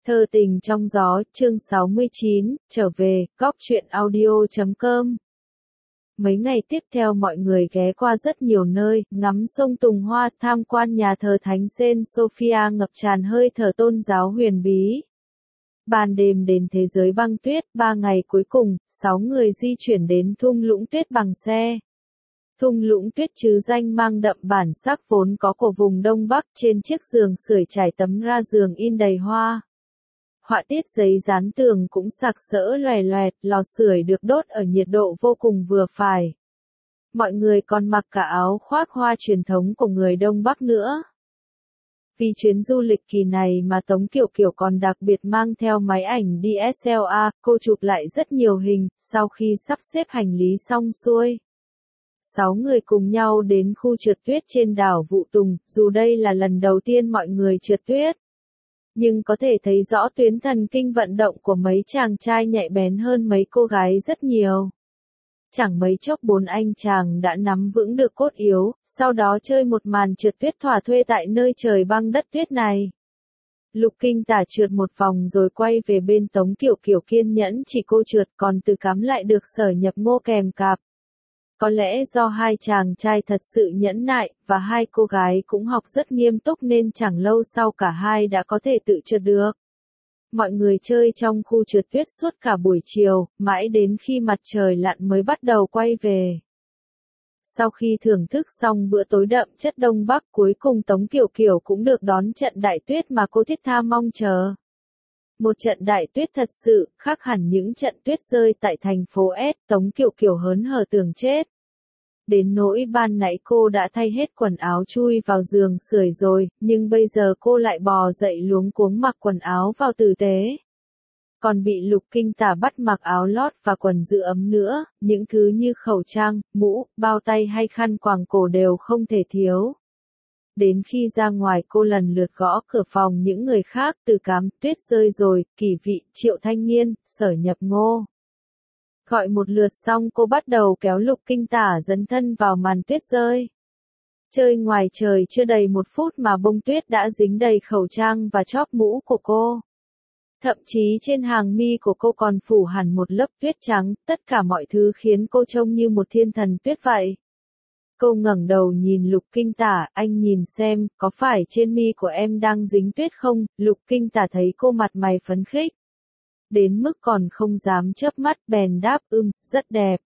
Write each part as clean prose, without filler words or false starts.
Thơ tình trong gió, chương 69, trở về, góc truyện audio.com. Mấy ngày tiếp theo mọi người ghé qua rất nhiều nơi, ngắm sông Tùng Hoa, tham quan nhà thờ Thánh Saint Sophia ngập tràn hơi thở tôn giáo huyền bí. Ban đêm đến thế giới băng tuyết, 3 ngày cuối cùng, 6 người di chuyển đến thung lũng tuyết bằng xe. Thung lũng tuyết trứ danh mang đậm bản sắc vốn có của vùng Đông Bắc, trên chiếc giường sưởi trải tấm ra giường in đầy hoa. Họa tiết giấy dán tường cũng sặc sỡ loè loẹt, lò sưởi được đốt ở nhiệt độ vô cùng vừa phải. Mọi người còn mặc cả áo khoác hoa truyền thống của người Đông Bắc nữa. Vì chuyến du lịch kỳ này mà Tống Kiều Kiều còn đặc biệt mang theo máy ảnh DSLR, cô chụp lại rất nhiều hình, sau khi sắp xếp hành lý xong xuôi. 6 người cùng nhau đến khu trượt tuyết trên đảo Vũ Tùng, dù đây là lần đầu tiên mọi người trượt tuyết. Nhưng có thể thấy rõ tuyến thần kinh vận động của mấy chàng trai nhạy bén hơn mấy cô gái rất nhiều. Chẳng mấy chốc 4 anh chàng đã nắm vững được cốt yếu, sau đó chơi một màn trượt tuyết thỏa thuê tại nơi trời băng đất tuyết này. Lục Kinh Tả trượt một vòng rồi quay về bên Tống Kiều Kiều kiên nhẫn chỉ cô trượt, còn Từ Cám lại được Sở Nhập Ngô kèm cặp. Có lẽ do hai chàng trai thật sự nhẫn nại, và hai cô gái cũng học rất nghiêm túc nên chẳng lâu sau cả hai đã có thể tự trượt được. Mọi người chơi trong khu trượt tuyết suốt cả buổi chiều, mãi đến khi mặt trời lặn mới bắt đầu quay về. Sau khi thưởng thức xong bữa tối đậm chất Đông Bắc, cuối cùng Tống Kiều Kiều cũng được đón trận đại tuyết mà cô thiết tha mong chờ. Một trận đại tuyết thật sự, khác hẳn những trận tuyết rơi tại thành phố S, Tống Kiều Kiều hớn hở tưởng chết. Đến nỗi ban nãy cô đã thay hết quần áo chui vào giường sưởi rồi, nhưng bây giờ cô lại bò dậy luống cuống mặc quần áo vào tử tế. Còn bị Lục Kinh Tả bắt mặc áo lót và quần giữ ấm nữa, những thứ như khẩu trang, mũ, bao tay hay khăn quàng cổ đều không thể thiếu. Đến khi ra ngoài cô lần lượt gõ cửa phòng những người khác, Từ Cám, tuyết rơi rồi, Kỳ Vị, Triệu Thanh Niên, Sở Nhập Ngô. Gọi một lượt xong cô bắt đầu kéo Lục Kinh Tả dấn thân vào màn tuyết rơi. Chơi ngoài trời chưa đầy 1 phút mà bông tuyết đã dính đầy khẩu trang và chóp mũ của cô. Thậm chí trên hàng mi của cô còn phủ hẳn một lớp tuyết trắng, tất cả mọi thứ khiến cô trông như một thiên thần tuyết vậy. Cô ngẩng đầu nhìn Lục Kinh Tả, anh nhìn xem, có phải trên mi của em đang dính tuyết không? Lục Kinh Tả thấy cô mặt mày phấn khích. Đến mức còn không dám chớp mắt bèn đáp rất đẹp.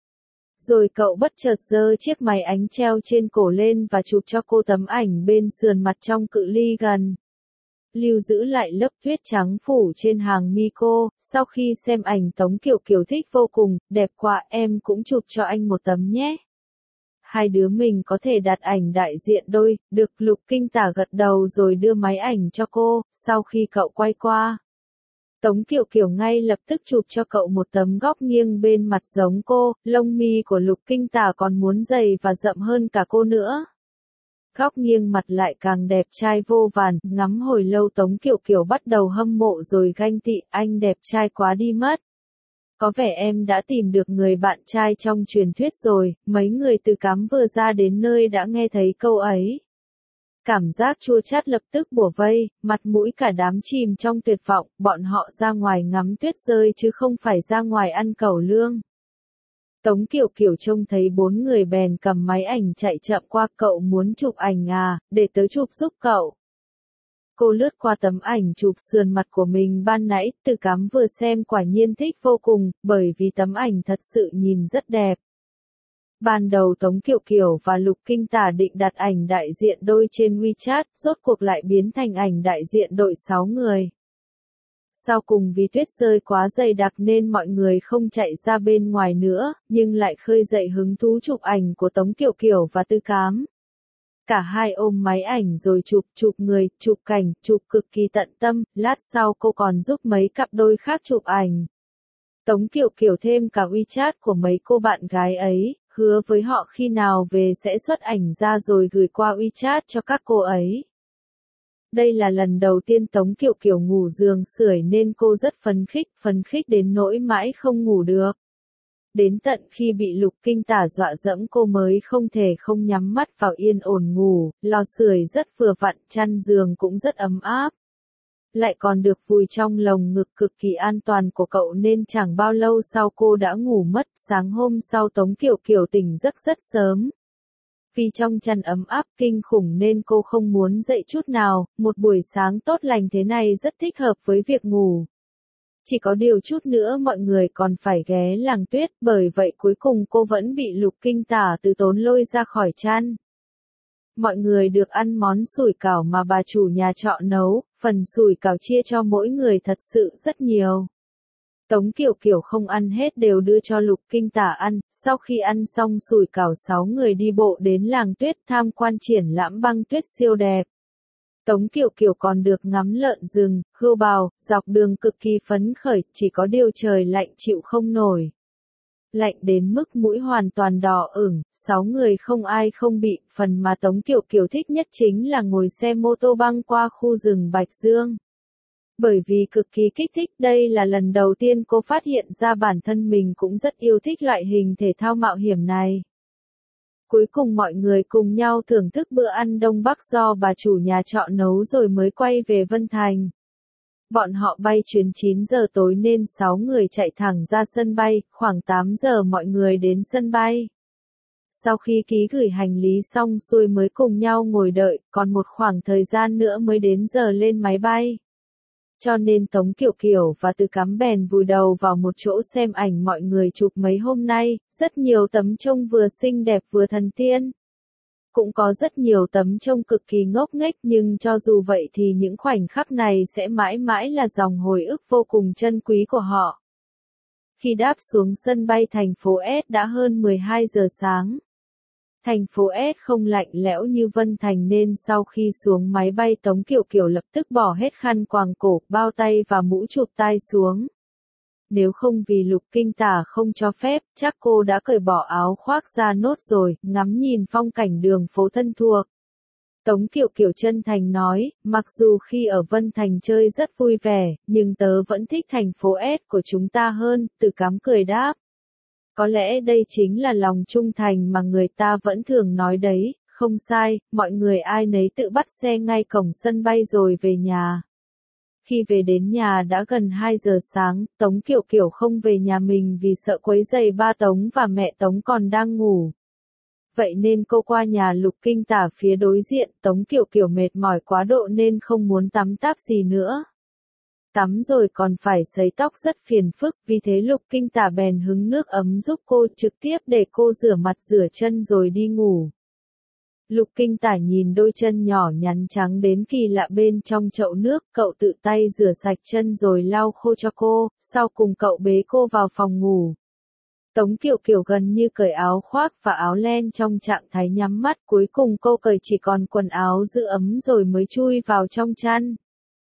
Rồi cậu bất chợt giơ chiếc máy ánh treo trên cổ lên và chụp cho cô tấm ảnh bên sườn mặt trong cự ly gần. Lưu giữ lại lớp tuyết trắng phủ trên hàng mi cô, sau khi xem ảnh Tống Kiều Kiều thích vô cùng, đẹp quá em cũng chụp cho anh một tấm nhé. Hai đứa mình có thể đặt ảnh đại diện đôi, được. Lục Kinh Tả gật đầu rồi đưa máy ảnh cho cô, sau khi cậu quay qua. Tống Kiều Kiều ngay lập tức chụp cho cậu một tấm góc nghiêng bên mặt giống cô, lông mi của Lục Kinh Tả còn muốn dày và rậm hơn cả cô nữa. Góc nghiêng mặt lại càng đẹp trai vô vàn, ngắm hồi lâu Tống Kiều Kiều bắt đầu hâm mộ rồi ganh tị, anh đẹp trai quá đi mất. Có vẻ em đã tìm được người bạn trai trong truyền thuyết rồi, mấy người Từ Cám vừa ra đến nơi đã nghe thấy câu ấy. Cảm giác chua chát lập tức bủa vây, mặt mũi cả đám chìm trong tuyệt vọng, bọn họ ra ngoài ngắm tuyết rơi chứ không phải ra ngoài ăn cẩu lương. Tống Kiều Kiều trông thấy 4 người bèn cầm máy ảnh chạy chậm qua, cậu muốn chụp ảnh à, để tớ chụp giúp cậu. Cô lướt qua tấm ảnh chụp sườn mặt của mình ban nãy, Từ Cám vừa xem quả nhiên thích vô cùng, bởi vì tấm ảnh thật sự nhìn rất đẹp. Ban đầu Tống Kiều Kiều và Lục Kinh Tả định đặt ảnh đại diện đôi trên WeChat, rốt cuộc lại biến thành ảnh đại diện đội 6 người. Sau cùng vì tuyết rơi quá dày đặc nên mọi người không chạy ra bên ngoài nữa, nhưng lại khơi dậy hứng thú chụp ảnh của Tống Kiều Kiều và Từ Cám. Cả hai ôm máy ảnh rồi chụp người, chụp cảnh, chụp cực kỳ tận tâm, lát sau cô còn giúp mấy cặp đôi khác chụp ảnh. Tống Kiều Kiều thêm cả WeChat của mấy cô bạn gái ấy, hứa với họ khi nào về sẽ xuất ảnh ra rồi gửi qua WeChat cho các cô ấy. Đây là lần đầu tiên Tống Kiều Kiều ngủ giường sưởi nên cô rất phấn khích đến nỗi mãi không ngủ được. Đến tận khi bị Lục Kinh Tả dọa dẫm cô mới không thể không nhắm mắt vào yên ổn ngủ, lò sưởi rất vừa vặn, chăn giường cũng rất ấm áp. lại còn được vùi trong lồng ngực cực kỳ an toàn của cậu nên chẳng bao lâu sau cô đã ngủ mất. Sáng hôm sau Tống Kiều Kiều tỉnh giấc rất sớm. Vì trong chăn ấm áp kinh khủng nên cô không muốn dậy chút nào, một buổi sáng tốt lành thế này rất thích hợp với việc ngủ. Chỉ có điều chút nữa mọi người còn phải ghé làng tuyết, bởi vậy cuối cùng cô vẫn bị Lục Kinh Tả từ tốn lôi ra khỏi chăn. Mọi người được ăn món sủi cảo mà bà chủ nhà trọ nấu, phần sủi cảo chia cho mỗi người thật sự rất nhiều. Tống Kiều Kiều không ăn hết đều đưa cho Lục Kinh Tả ăn, sau khi ăn xong sủi cảo 6 người đi bộ đến làng tuyết tham quan triển lãm băng tuyết siêu đẹp. Tống Kiều Kiều còn được ngắm lợn rừng, hươu bào, dọc đường cực kỳ phấn khởi, chỉ có điều trời lạnh chịu không nổi. Lạnh đến mức mũi hoàn toàn đỏ ửng, 6 người không ai không bị, phần mà Tống Kiều Kiều thích nhất chính là ngồi xe mô tô băng qua khu rừng Bạch Dương. Bởi vì cực kỳ kích thích, đây là lần đầu tiên cô phát hiện ra bản thân mình cũng rất yêu thích loại hình thể thao mạo hiểm này. Cuối cùng mọi người cùng nhau thưởng thức bữa ăn Đông Bắc do bà chủ nhà trọ nấu rồi mới quay về Vân Thành. Bọn họ bay chuyến 9 giờ tối nên 6 người chạy thẳng ra sân bay, khoảng 8 giờ mọi người đến sân bay. Sau khi ký gửi hành lý xong xuôi mới cùng nhau ngồi đợi, còn một khoảng thời gian nữa mới đến giờ lên máy bay. Cho nên Tống Kiều Kiều và Từ Cắm bèn vùi đầu vào một chỗ xem ảnh mọi người chụp mấy hôm nay, rất nhiều tấm trông vừa xinh đẹp vừa thần tiên. Cũng có rất nhiều tấm trông cực kỳ ngốc nghếch nhưng cho dù vậy thì những khoảnh khắc này sẽ mãi mãi là dòng hồi ức vô cùng chân quý của họ. Khi đáp xuống sân bay thành phố S đã hơn 12 giờ sáng. Thành phố S không lạnh lẽo như Vân Thành nên sau khi xuống máy bay Tống Kiều Kiều lập tức bỏ hết khăn quàng cổ, bao tay và mũ chụp tai xuống. Nếu không vì Lục Kinh Tả không cho phép, chắc cô đã cởi bỏ áo khoác ra nốt rồi, ngắm nhìn phong cảnh đường phố thân thuộc. Tống Kiều Kiều chân thành nói, mặc dù khi ở Vân Thành chơi rất vui vẻ, nhưng tớ vẫn thích thành phố S của chúng ta hơn, Từ Cắm cười đáp. Có lẽ đây chính là lòng trung thành mà người ta vẫn thường nói đấy, không sai, mọi người ai nấy tự bắt xe ngay cổng sân bay rồi về nhà. Khi về đến nhà đã gần 2 giờ sáng, Tống Kiều Kiều không về nhà mình vì sợ quấy rầy ba Tống và mẹ Tống còn đang ngủ. Vậy nên cô qua nhà Lục Kinh Tả phía đối diện, Tống Kiều Kiều mệt mỏi quá độ nên không muốn tắm táp gì nữa. Tắm rồi còn phải sấy tóc rất phiền phức, vì thế Lục Kinh Tả bèn hứng nước ấm giúp cô, trực tiếp để cô rửa mặt rửa chân rồi đi ngủ. Lục Kinh Tả nhìn đôi chân nhỏ nhắn trắng đến kỳ lạ bên trong chậu nước, cậu tự tay rửa sạch chân rồi lau khô cho cô, sau cùng cậu bế cô vào phòng ngủ. Tống Kiều Kiều gần như cởi áo khoác và áo len trong trạng thái nhắm mắt, cuối cùng cô cởi chỉ còn quần áo giữ ấm rồi mới chui vào trong chăn.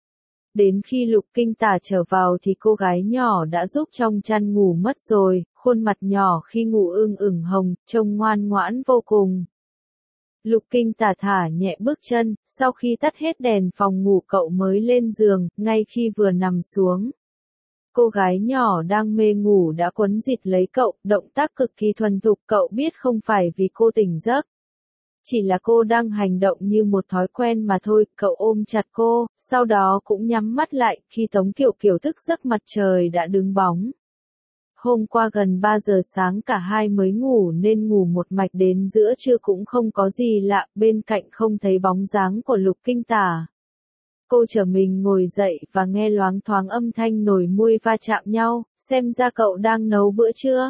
Đến khi Lục Kinh Tả trở vào thì cô gái nhỏ đã giúp trong chăn ngủ mất rồi, khuôn mặt nhỏ khi ngủ ửng hồng, trông ngoan ngoãn vô cùng. Lục Kinh Tả thả nhẹ bước chân, sau khi tắt hết đèn phòng ngủ cậu mới lên giường, ngay khi vừa nằm xuống. Cô gái nhỏ đang mê ngủ đã quấn rịt lấy cậu, động tác cực kỳ thuần thục, cậu biết không phải vì cô tỉnh giấc. Chỉ là cô đang hành động như một thói quen mà thôi, cậu ôm chặt cô, sau đó cũng nhắm mắt lại, khi Tống Kiều Kiều thức giấc mặt trời đã đứng bóng. Hôm qua gần 3 giờ sáng cả hai mới ngủ nên ngủ một mạch đến giữa trưa cũng không có gì lạ, bên cạnh không thấy bóng dáng của Lục Kinh Tả. Cô trở mình ngồi dậy và nghe loáng thoáng âm thanh nồi muôi va chạm nhau, xem ra cậu đang nấu bữa trưa.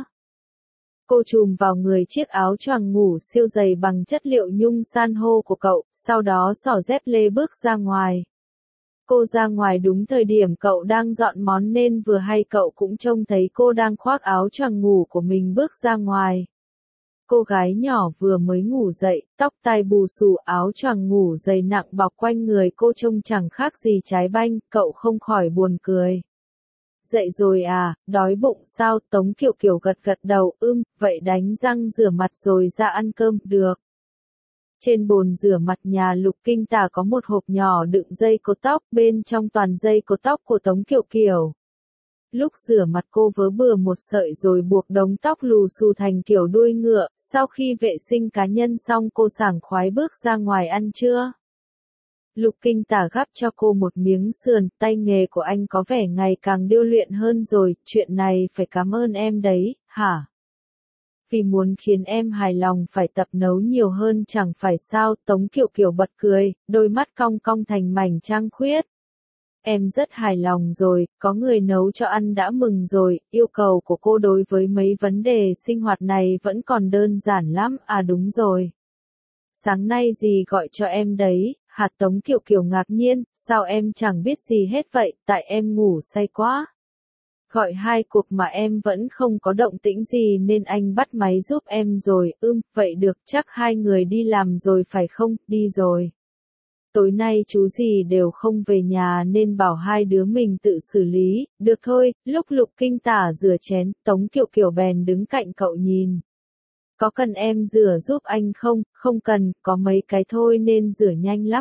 Cô trùm vào người chiếc áo choàng ngủ siêu dày bằng chất liệu nhung san hô của cậu, sau đó xỏ dép lê bước ra ngoài. Cô ra ngoài đúng thời điểm cậu đang dọn món nên vừa hay cậu cũng trông thấy cô đang khoác áo choàng ngủ của mình bước ra ngoài. Cô gái nhỏ vừa mới ngủ dậy, tóc tai bù xù, áo choàng ngủ dày nặng bọc quanh người cô trông chẳng khác gì trái banh, cậu không khỏi buồn cười. Dậy rồi à, đói bụng sao? Tống Kiều Kiều gật gật đầu, vậy đánh răng rửa mặt rồi ra ăn cơm, được. Trên bồn rửa mặt nhà Lục Kinh Tả có một hộp nhỏ đựng dây cột tóc, bên trong toàn dây cột tóc của Tống Kiều Kiều. Lúc rửa mặt cô vớ bừa một sợi rồi buộc đống tóc lù xù thành kiểu đuôi ngựa, sau khi vệ sinh cá nhân xong cô sảng khoái bước ra ngoài ăn trưa. Lục Kinh Tả gắp cho cô một miếng sườn, tay nghề của anh có vẻ ngày càng điêu luyện hơn rồi, chuyện này phải cảm ơn em đấy, hả? Vì muốn khiến em hài lòng phải tập nấu nhiều hơn chẳng phải sao, Tống Kiều Kiều bật cười, đôi mắt cong cong thành mảnh trăng khuyết. Em rất hài lòng rồi, có người nấu cho ăn đã mừng rồi, yêu cầu của cô đối với mấy vấn đề sinh hoạt này vẫn còn đơn giản lắm, à đúng rồi. Sáng nay dì gọi cho em đấy, hạt Tống Kiều Kiều ngạc nhiên, sao em chẳng biết gì hết vậy, tại em ngủ say quá. Gọi 2 cuộc mà em vẫn không có động tĩnh gì nên anh bắt máy giúp em rồi, vậy được, chắc 2 người đi làm rồi phải không, đi rồi. Tối nay chú dì đều không về nhà nên bảo 2 đứa mình tự xử lý, được thôi, lúc Lục Kinh Tả rửa chén, Tống Kiều Kiều bèn đứng cạnh cậu nhìn. Có cần em rửa giúp anh không? Không cần, có mấy cái thôi nên rửa nhanh lắm,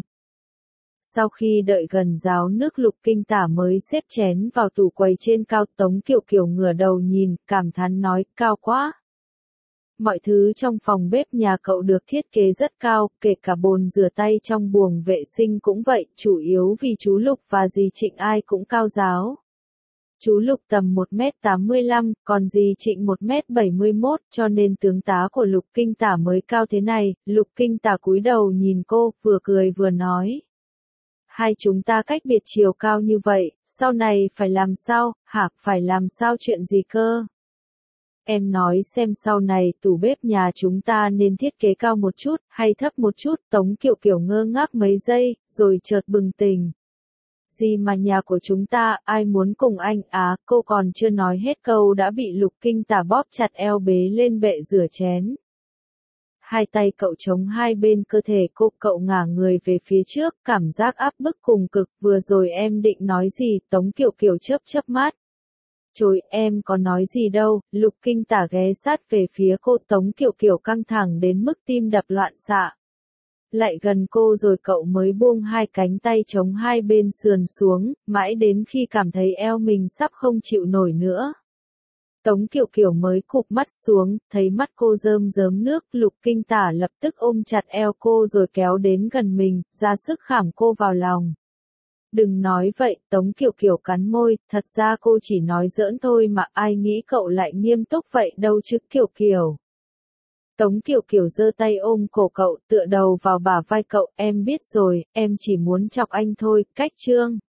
Sau khi đợi gần ráo nước Lục Kinh Tả mới xếp chén vào tủ quầy trên cao, Tống Kiều Kiều ngửa đầu nhìn, cảm thán nói, cao quá. Mọi thứ trong phòng bếp nhà cậu được thiết kế rất cao, kể cả bồn rửa tay trong buồng vệ sinh cũng vậy, chủ yếu vì chú Lục và dì Trịnh ai cũng cao ráo. Chú Lục tầm 1m85, còn dì Trịnh 1m71, cho nên tướng tá của Lục Kinh Tả mới cao thế này. Lục Kinh Tả cúi đầu nhìn cô, vừa cười vừa nói. Hai chúng ta cách biệt chiều cao như vậy, sau này phải làm sao, hả, phải làm sao chuyện gì cơ? Em nói xem sau này tủ bếp nhà chúng ta nên thiết kế cao một chút, hay thấp một chút, Tống Kiều Kiều ngơ ngác mấy giây, rồi chợt bừng tỉnh. Gì mà nhà của chúng ta, ai muốn cùng anh cô còn chưa nói hết câu đã bị Lục Kinh Tả bóp chặt eo bế lên bệ rửa chén. Hai tay cậu chống hai bên cơ thể cô, cậu ngả người về phía trước, cảm giác áp bức cùng cực, vừa rồi em định nói gì, Tống Kiều Kiều chớp mắt. Chối, em có nói gì đâu, Lục Kinh Tả ghé sát về phía cô, Tống Kiều Kiều căng thẳng đến mức tim đập loạn xạ. Lại gần cô rồi cậu mới buông hai cánh tay chống hai bên sườn xuống, mãi đến khi cảm thấy eo mình sắp không chịu nổi nữa. Tống Kiều Kiều mới cụp mắt xuống, thấy mắt cô rơm rớm nước, Lục Kinh Tả lập tức ôm chặt eo cô rồi kéo đến gần mình, ra sức khảm cô vào lòng. Đừng nói vậy, Tống Kiều Kiều cắn môi, thật ra cô chỉ nói giỡn thôi mà ai nghĩ cậu lại nghiêm túc vậy đâu chứ Kiều Kiều. Tống Kiều Kiều giơ tay ôm cổ cậu, tựa đầu vào bả vai cậu, em biết rồi, em chỉ muốn chọc anh thôi, cách chương.